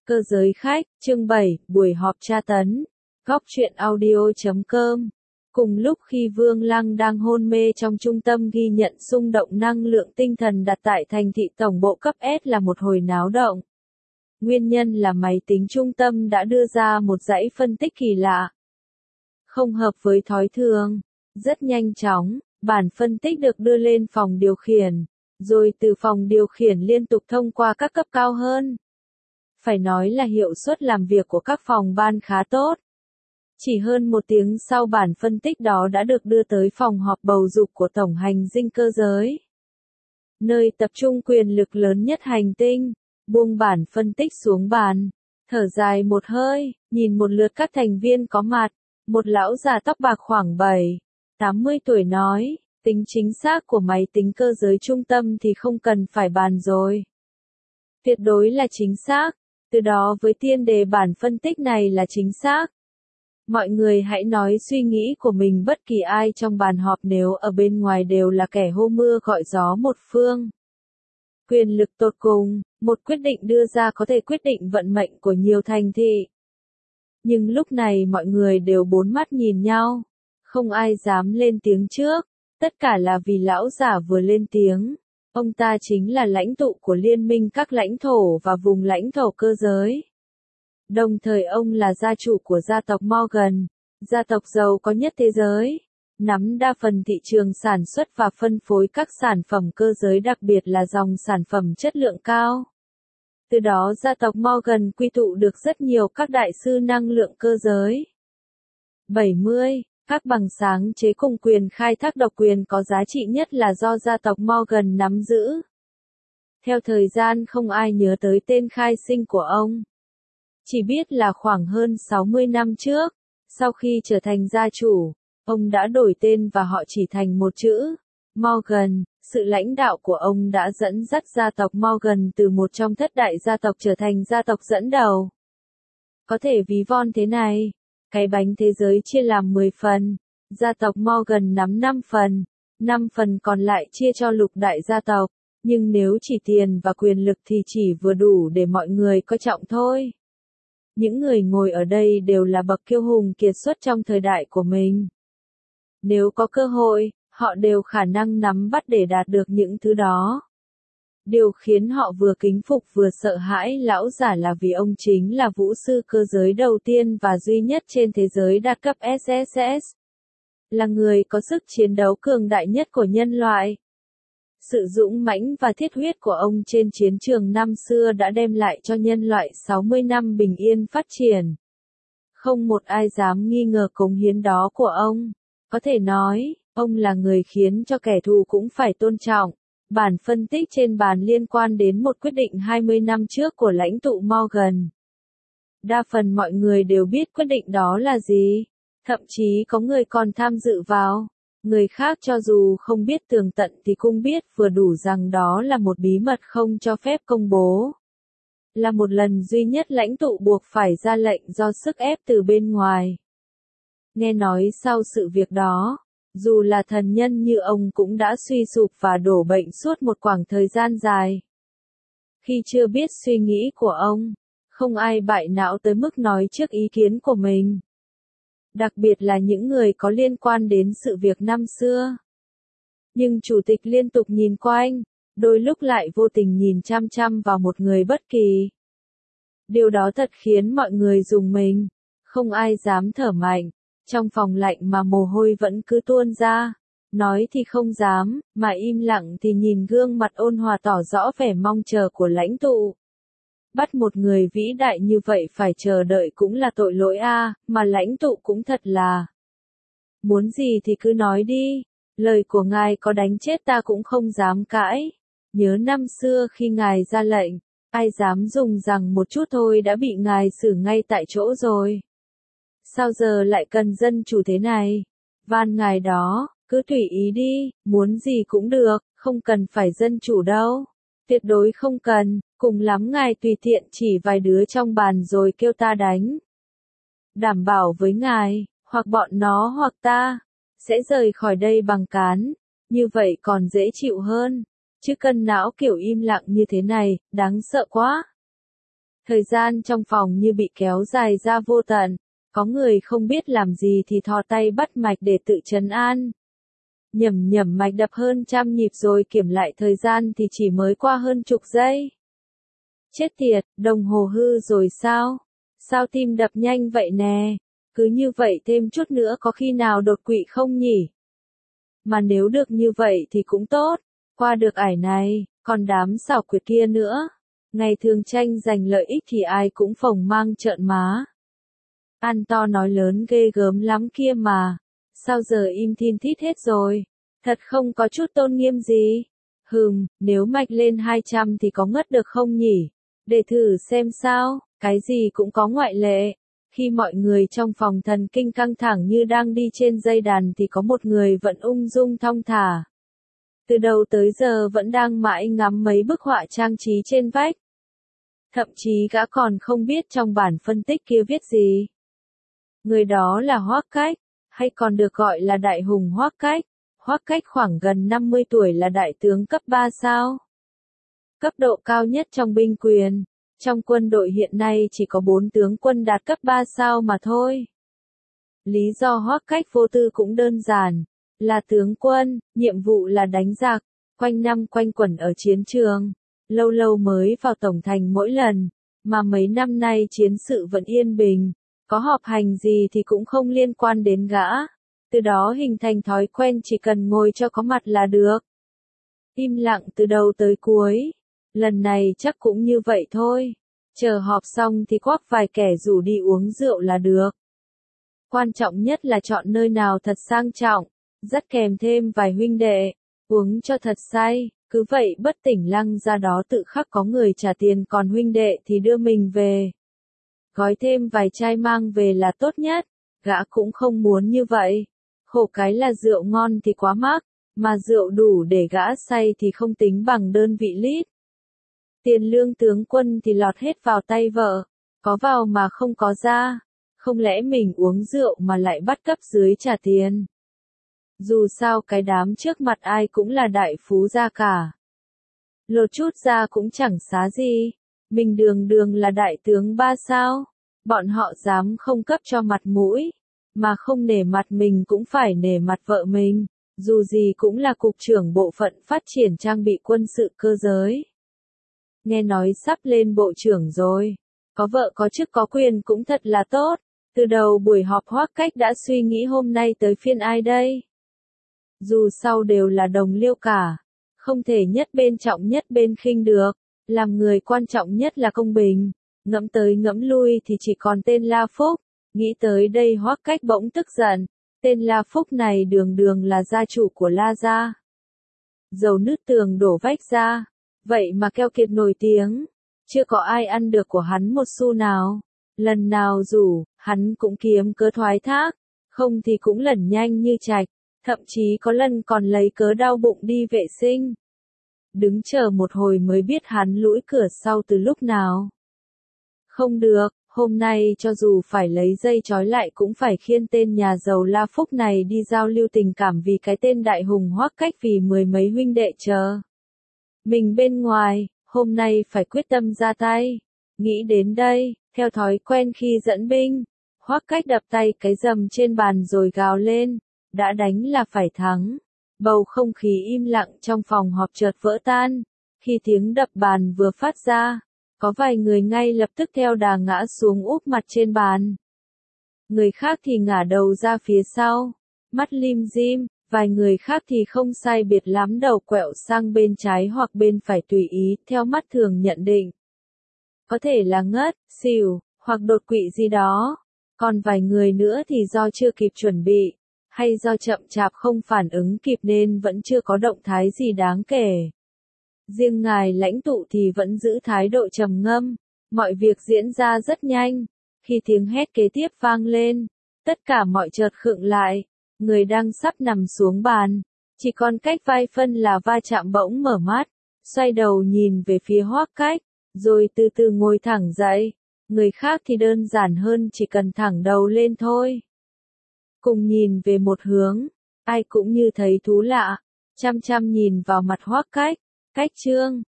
Cơ giới khách, chương 7, buổi họp tra tấn. Góc truyện audio.com. Cùng lúc khi Vương Lăng đang hôn mê trong trung tâm ghi nhận xung động năng lượng tinh thần đặt tại thành thị tổng bộ cấp S là một hồi náo động. Nguyên nhân là máy tính trung tâm đã đưa ra một dãy phân tích kỳ lạ. Không hợp với thói thường. Rất nhanh chóng, bản phân tích được đưa lên phòng điều khiển, rồi từ phòng điều khiển liên tục thông qua các cấp cao hơn. Phải nói là hiệu suất làm việc của các phòng ban khá tốt. Chỉ hơn một tiếng sau bản phân tích đó đã được đưa tới phòng họp bầu dục của Tổng hành dinh cơ giới, nơi tập trung quyền lực lớn nhất hành tinh. Buông bản phân tích xuống bàn, thở dài một hơi, nhìn một lượt các thành viên có mặt. Một lão già tóc bạc khoảng 70 tuổi nói, tính chính xác của máy tính cơ giới trung tâm thì không cần phải bàn rồi. Tuyệt đối là chính xác. Từ đó với tiên đề bản phân tích này là chính xác. Mọi người hãy nói suy nghĩ của mình, bất kỳ ai trong bàn họp nếu ở bên ngoài đều là kẻ hô mưa gọi gió một phương. Quyền lực tột cùng, một quyết định đưa ra có thể quyết định vận mệnh của nhiều thành thị. Nhưng lúc này mọi người đều bốn mắt nhìn nhau, không ai dám lên tiếng trước, tất cả là vì lão giả vừa lên tiếng. Ông ta chính là lãnh tụ của Liên minh các lãnh thổ và vùng lãnh thổ cơ giới. Đồng thời ông là gia chủ của gia tộc Morgan, gia tộc giàu có nhất thế giới, nắm đa phần thị trường sản xuất và phân phối các sản phẩm cơ giới, đặc biệt là dòng sản phẩm chất lượng cao. Từ đó gia tộc Morgan quy tụ được rất nhiều các đại sư năng lượng cơ giới. 70. Các bằng sáng chế cùng quyền khai thác độc quyền có giá trị nhất là do gia tộc Morgan nắm giữ. Theo thời gian không ai nhớ tới tên khai sinh của ông. Chỉ biết là khoảng hơn 60 năm trước, sau khi trở thành gia chủ, ông đã đổi tên và họ chỉ thành một chữ, Morgan. Sự lãnh đạo của ông đã dẫn dắt gia tộc Morgan từ một trong thất đại gia tộc trở thành gia tộc dẫn đầu. Có thể ví von thế này, cái bánh thế giới chia làm 10 phần, gia tộc Morgan nắm 5 phần còn lại chia cho lục đại gia tộc, nhưng nếu chỉ tiền và quyền lực thì chỉ vừa đủ để mọi người coi trọng thôi. Những người ngồi ở đây đều là bậc kiêu hùng kiệt xuất trong thời đại của mình. Nếu có cơ hội, họ đều khả năng nắm bắt để đạt được những thứ đó. Điều khiến họ vừa kính phục vừa sợ hãi lão giả là vì ông chính là vũ sư cơ giới đầu tiên và duy nhất trên thế giới đạt cấp SSS. Là người có sức chiến đấu cường đại nhất của nhân loại. Sự dũng mãnh và thiết huyết của ông trên chiến trường năm xưa đã đem lại cho nhân loại 60 năm bình yên phát triển. Không một ai dám nghi ngờ cống hiến đó của ông. Có thể nói, ông là người khiến cho kẻ thù cũng phải tôn trọng. Bản phân tích trên bàn liên quan đến một quyết định 20 năm trước của lãnh tụ Morgan. Đa phần mọi người đều biết quyết định đó là gì. Thậm chí có người còn tham dự vào. Người khác cho dù không biết tường tận thì cũng biết vừa đủ rằng đó là một bí mật không cho phép công bố. Là một lần duy nhất lãnh tụ buộc phải ra lệnh do sức ép từ bên ngoài. Nghe nói sau sự việc đó, dù là thần nhân như ông cũng đã suy sụp và đổ bệnh suốt một khoảng thời gian dài. Khi chưa biết suy nghĩ của ông, không ai bại não tới mức nói trước ý kiến của mình. Đặc biệt là những người có liên quan đến sự việc năm xưa. Nhưng chủ tịch liên tục nhìn quanh, đôi lúc lại vô tình nhìn chăm chăm vào một người bất kỳ. Điều đó thật khiến mọi người rùng mình, không ai dám thở mạnh. Trong phòng lạnh mà mồ hôi vẫn cứ tuôn ra, nói thì không dám, mà im lặng thì nhìn gương mặt ôn hòa tỏ rõ vẻ mong chờ của lãnh tụ. Bắt một người vĩ đại như vậy phải chờ đợi cũng là tội lỗi a, mà lãnh tụ cũng thật là. Muốn gì thì cứ nói đi, lời của ngài có đánh chết ta cũng không dám cãi. Nhớ năm xưa khi ngài ra lệnh, ai dám dùng rằng một chút thôi đã bị ngài xử ngay tại chỗ rồi. Sao giờ lại cần dân chủ thế này? Van ngài đó, cứ tùy ý đi, muốn gì cũng được, không cần phải dân chủ đâu. Tuyệt đối không cần, cùng lắm ngài tùy tiện chỉ vài đứa trong bàn rồi kêu ta đánh. Đảm bảo với ngài, hoặc bọn nó hoặc ta, sẽ rời khỏi đây bằng cán, như vậy còn dễ chịu hơn. Chứ cân não kiểu im lặng như thế này, đáng sợ quá. Thời gian trong phòng như bị kéo dài ra vô tận, có người không biết làm gì thì thò tay bắt mạch để tự trấn an. Nhẩm nhẩm mạch đập hơn 100 nhịp rồi kiểm lại thời gian thì chỉ mới qua hơn chục giây. Chết tiệt, đồng hồ hư rồi sao? Sao tim đập nhanh vậy nè? Cứ như vậy thêm chút nữa có khi nào đột quỵ không nhỉ? Mà nếu được như vậy thì cũng tốt, qua được ải này, còn đám xảo quyệt kia nữa. Ngày thường tranh giành lợi ích thì ai cũng phồng mang trợn má. Ăn to nói lớn ghê gớm lắm kia mà. Sao giờ im thin thít hết rồi? Thật không có chút tôn nghiêm gì. Nếu mạch lên 200 thì có ngất được không nhỉ? Để thử xem sao, cái gì cũng có ngoại lệ. Khi mọi người trong phòng thần kinh căng thẳng như đang đi trên dây đàn thì có một người vẫn ung dung thong thả. Từ đầu tới giờ vẫn đang mãi ngắm mấy bức họa trang trí trên vách. Thậm chí gã còn không biết trong bản phân tích kia viết gì. Người đó là Hoắc Cách, hay còn được gọi là Đại Hùng Hoắc Cách. Hoắc Cách khoảng gần 50 tuổi là đại tướng cấp 3 sao. Cấp độ cao nhất trong binh quyền. Trong quân đội hiện nay chỉ có 4 tướng quân đạt cấp 3 sao mà thôi. Lý do Hoắc Cách vô tư cũng đơn giản. Là tướng quân, nhiệm vụ là đánh giặc, quanh năm quanh quẩn ở chiến trường. Lâu lâu mới vào tổng thành mỗi lần, mà mấy năm nay chiến sự vẫn yên bình. Có họp hành gì thì cũng không liên quan đến gã. Từ đó hình thành thói quen chỉ cần ngồi cho có mặt là được. Im lặng từ đầu tới cuối. Lần này chắc cũng như vậy thôi. Chờ họp xong thì quắc vài kẻ rủ đi uống rượu là được. Quan trọng nhất là chọn nơi nào thật sang trọng, dắt kèm thêm vài huynh đệ, uống cho thật say. Cứ vậy bất tỉnh lăng ra đó tự khắc có người trả tiền còn huynh đệ thì đưa mình về. Gói thêm vài chai mang về là tốt nhất, gã cũng không muốn như vậy. Khổ cái là rượu ngon thì quá mắc, mà rượu đủ để gã say thì không tính bằng đơn vị lít. Tiền lương tướng quân thì lọt hết vào tay vợ, có vào mà không có ra. Không lẽ mình uống rượu mà lại bắt cấp dưới trả tiền? Dù sao cái đám trước mặt ai cũng là đại phú gia cả. Lột chút ra cũng chẳng xá gì. Mình đường đường là đại tướng 3 sao. Bọn họ dám không cấp cho mặt mũi. Mà không nể mặt mình cũng phải nể mặt vợ mình. Dù gì cũng là cục trưởng bộ phận phát triển trang bị quân sự cơ giới. Nghe nói sắp lên bộ trưởng rồi. Có vợ có chức có quyền cũng thật là tốt. Từ đầu buổi họp Hoắc Cách đã suy nghĩ hôm nay tới phiên ai đây? Dù sau đều là đồng liêu cả. Không thể nhất bên trọng nhất bên khinh được. Làm người quan trọng nhất là công bình. Ngẫm tới ngẫm lui thì chỉ còn tên La Phúc. Nghĩ tới đây Hoắc Cách bỗng tức giận. Tên La Phúc này đường đường là gia chủ của La gia. Dầu nứt tường đổ vách ra. Vậy mà keo kiệt nổi tiếng. Chưa có ai ăn được của hắn một xu nào. Lần nào rủ, hắn cũng kiếm cớ thoái thác. Không thì cũng lẩn nhanh như trạch. Thậm chí có lần còn lấy cớ đau bụng đi vệ sinh. Đứng chờ một hồi mới biết hắn lũi cửa sau từ lúc nào. Không được, hôm nay cho dù phải lấy dây trói lại cũng phải khiêng tên nhà giàu La Phúc này đi giao lưu tình cảm vì cái tên Đại Hùng Hoắc Cách vì mười mấy huynh đệ chờ. Mình bên ngoài, hôm nay phải quyết tâm ra tay. Nghĩ đến đây, theo thói quen khi dẫn binh, Hoắc Cách đập tay cái rầm trên bàn rồi gào lên. Đã đánh là phải thắng. Bầu không khí im lặng trong phòng họp chợt vỡ tan. Khi tiếng đập bàn vừa phát ra, có vài người ngay lập tức theo đà ngã xuống úp mặt trên bàn. Người khác thì ngả đầu ra phía sau, mắt lim dim, vài người khác thì không sai biệt lắm đầu quẹo sang bên trái hoặc bên phải tùy ý, theo mắt thường nhận định. Có thể là ngất, xỉu, hoặc đột quỵ gì đó. Còn vài người nữa thì do chưa kịp chuẩn bị, hay do chậm chạp không phản ứng kịp nên vẫn chưa có động thái gì đáng kể. Riêng ngài lãnh tụ thì vẫn giữ thái độ trầm ngâm, mọi việc diễn ra rất nhanh. Khi tiếng hét kế tiếp vang lên, tất cả mọi chợt khựng lại, người đang sắp nằm xuống bàn, chỉ còn cách vài phân là va chạm bỗng mở mắt, xoay đầu nhìn về phía Hoắc Cách, rồi từ từ ngồi thẳng dậy. Người khác thì đơn giản hơn chỉ cần thẳng đầu lên thôi. Cùng nhìn về một hướng, ai cũng như thấy thú lạ, chăm chăm nhìn vào mặt Hoắc Cách. Cách Trương,